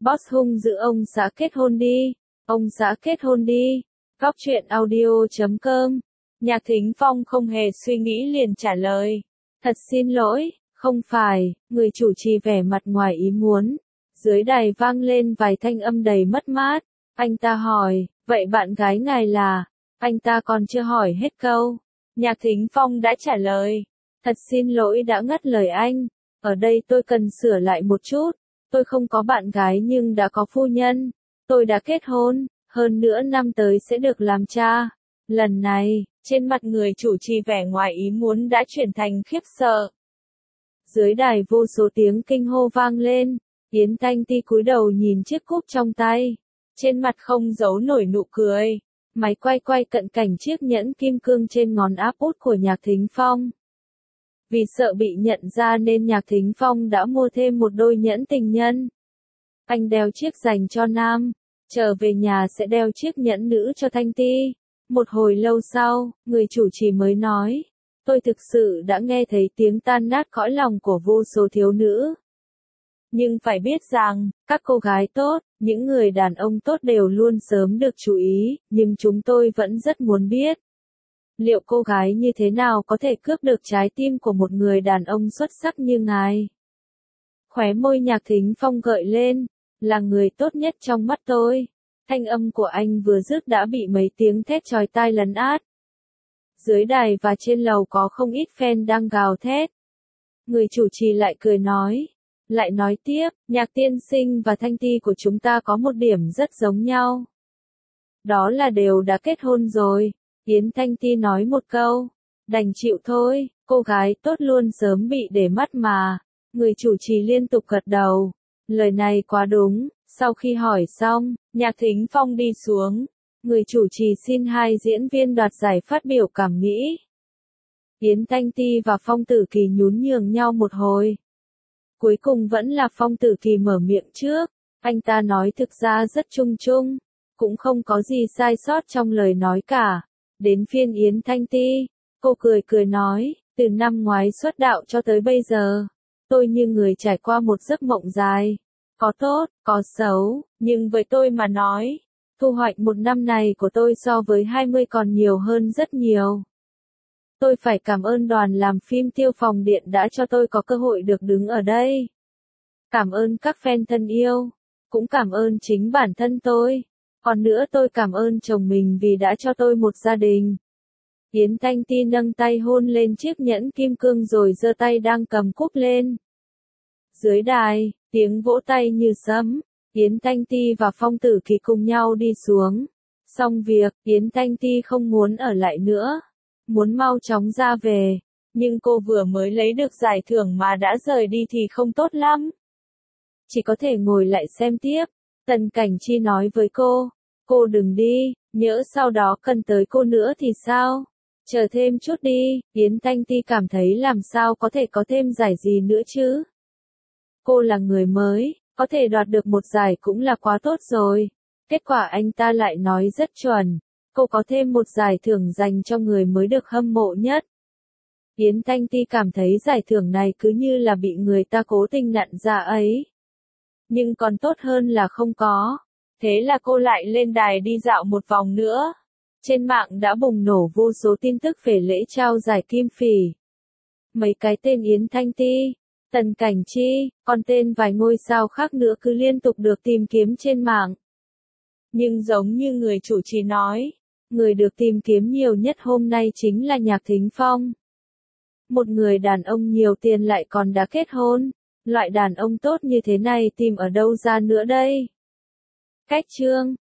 Boss hung dữ ông xã kết hôn đi. Ông xã kết hôn đi. Góc truyện audio.com. Nhạc Thính Phong không hề suy nghĩ liền trả lời. Thật xin lỗi, không phải, người chủ trì vẻ mặt ngoài ý muốn. Dưới đài vang lên vài thanh âm đầy mất mát. Anh ta hỏi, vậy bạn gái ngài là? Anh ta còn chưa hỏi hết câu. Nhạc Thính Phong đã trả lời. Thật xin lỗi đã ngắt lời anh. Ở đây tôi cần sửa lại một chút. Tôi không có bạn gái nhưng đã có phu nhân. Tôi đã kết hôn, hơn nữa năm tới sẽ được làm cha. Lần này, trên mặt người chủ trì vẻ ngoài ý muốn đã chuyển thành khiếp sợ. Dưới đài vô số tiếng kinh hô vang lên. Yến Thanh Ti cúi đầu nhìn chiếc cúp trong tay. Trên mặt không giấu nổi nụ cười. Máy quay cận cảnh chiếc nhẫn kim cương trên ngón áp út của Nhạc Thính Phong. Vì sợ bị nhận ra nên Nhạc Thính Phong đã mua thêm một đôi nhẫn tình nhân. Anh đeo chiếc dành cho nam, trở về nhà sẽ đeo chiếc nhẫn nữ cho Thanh Ti. Một hồi lâu sau, người chủ trì mới nói, tôi thực sự đã nghe thấy tiếng tan nát cõi lòng của vô số thiếu nữ. Nhưng phải biết rằng, các cô gái tốt, những người đàn ông tốt đều luôn sớm được chú ý, nhưng chúng tôi vẫn rất muốn biết. Liệu cô gái như thế nào có thể cướp được trái tim của một người đàn ông xuất sắc như ngài? Khóe môi Nhạc Thính Phong gợi lên, là người tốt nhất trong mắt tôi. Thanh âm của anh vừa dứt đã bị mấy tiếng thét chói tai lấn át. Dưới đài và trên lầu có không ít fan đang gào thét. Người chủ trì lại cười nói. Lại nói tiếp, Nhạc tiên sinh và Thanh Ti của chúng ta có một điểm rất giống nhau. Đó là đều đã kết hôn rồi. Yến Thanh Ti nói một câu. Đành chịu thôi, cô gái tốt luôn sớm bị để mắt mà. Người chủ trì liên tục gật đầu. Lời này quá đúng. Sau khi hỏi xong, Nhạc Thính Phong đi xuống. Người chủ trì xin hai diễn viên đoạt giải phát biểu cảm nghĩ. Yến Thanh Ti và Phong Tử Kỳ nhún nhường nhau một hồi. Cuối cùng vẫn là Phong Tử Kỳ mở miệng trước. Anh ta nói thực ra rất chung chung. Cũng không có gì sai sót trong lời nói cả. Đến phiên Yến Thanh Ti, cô cười nói, từ năm ngoái xuất đạo cho tới bây giờ, tôi như người trải qua một giấc mộng dài. Có tốt, có xấu, nhưng với tôi mà nói, thu hoạch một năm này của tôi so với 20 còn nhiều hơn rất nhiều. Tôi phải cảm ơn đoàn làm phim Tiêu Phòng Điện đã cho tôi có cơ hội được đứng ở đây. Cảm ơn các fan thân yêu, cũng cảm ơn chính bản thân tôi. Còn nữa tôi cảm ơn chồng mình vì đã cho tôi một gia đình. Yến Thanh Ti nâng tay hôn lên chiếc nhẫn kim cương rồi giơ tay đang cầm cúp lên. Dưới đài, tiếng vỗ tay như sấm. Yến Thanh Ti và Phong Tử Kỳ cùng nhau đi xuống. Xong việc, Yến Thanh Ti không muốn ở lại nữa. Muốn mau chóng ra về. Nhưng cô vừa mới lấy được giải thưởng mà đã rời đi thì không tốt lắm. Chỉ có thể ngồi lại xem tiếp. Tần Cảnh Chi nói với cô đừng đi, nhỡ sau đó cần tới cô nữa thì sao? Chờ thêm chút đi, Yến Thanh Ti cảm thấy làm sao có thể có thêm giải gì nữa chứ? Cô là người mới, có thể đoạt được một giải cũng là quá tốt rồi. Kết quả anh ta lại nói rất chuẩn, cô có thêm một giải thưởng dành cho người mới được hâm mộ nhất. Yến Thanh Ti cảm thấy giải thưởng này cứ như là bị người ta cố tình nặn ra ấy. Nhưng còn tốt hơn là không có. Thế là cô lại lên đài đi dạo một vòng nữa. Trên mạng đã bùng nổ vô số tin tức về lễ trao giải Kim Phỉ. Mấy cái tên Yến Thanh Ti, Tần Cảnh Chi, còn tên vài ngôi sao khác nữa cứ liên tục được tìm kiếm trên mạng. Nhưng giống như người chủ trì nói, người được tìm kiếm nhiều nhất hôm nay chính là Nhạc Thính Phong. Một người đàn ông nhiều tiền lại còn đã kết hôn. Loại đàn ông tốt như thế này tìm ở đâu ra nữa đây? Cách chương